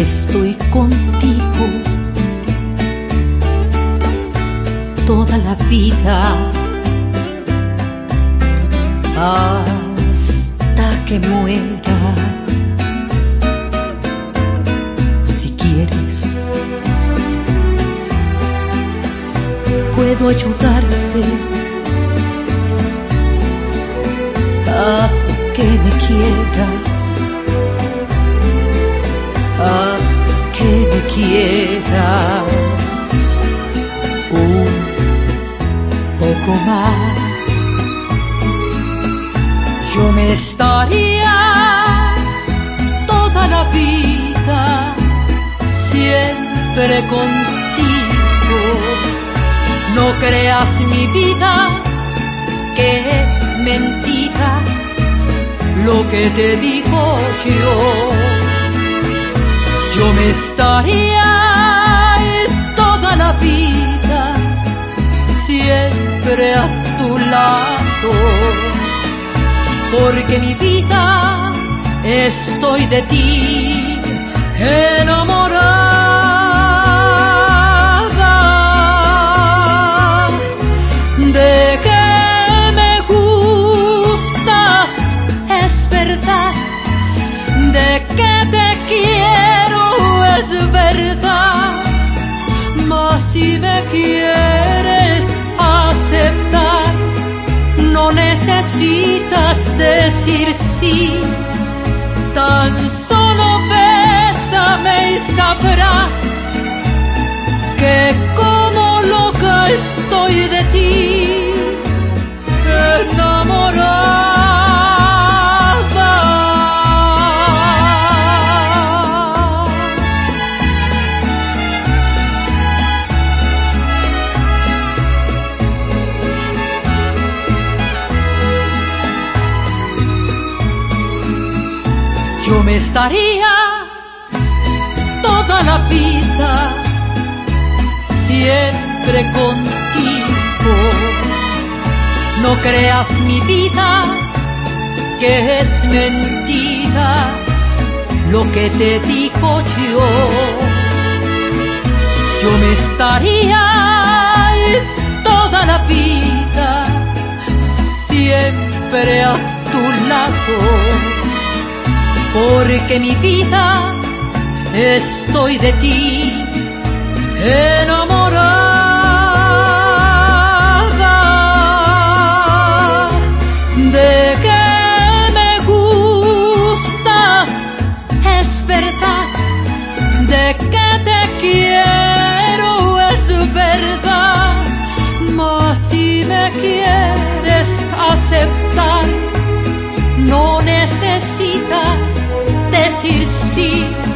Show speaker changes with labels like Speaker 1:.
Speaker 1: estoy contigo toda la vida, hasta que muera. Si quieres, puedo ayudarte a que me quieras, a que me quieras un poco más. Yo me estaría toda la vida siempre contigo. No creas mi vida que es mentira lo que te digo yo. Yo me estaría toda la vida siempre a tu lado, porque mi vida estoy de ti enamorada. De que me gustas es verdad, de que te quiero es verdad, mas si me quieres aceptar, no necesitas decir sí, tan solo bésame y sabrás que como loca estoy de ti, enamorada. Yo me estaría toda la vida siempre contigo. No creas mi vida que es mentira lo que te digo yo. Yo me estaría toda la vida siempre a tu lado, porque mi vida estoy de ti enamorada. De que me gustas es verdad, de que te quiero es verdad, mas si me quieres aceptar, no necesitas decir sí,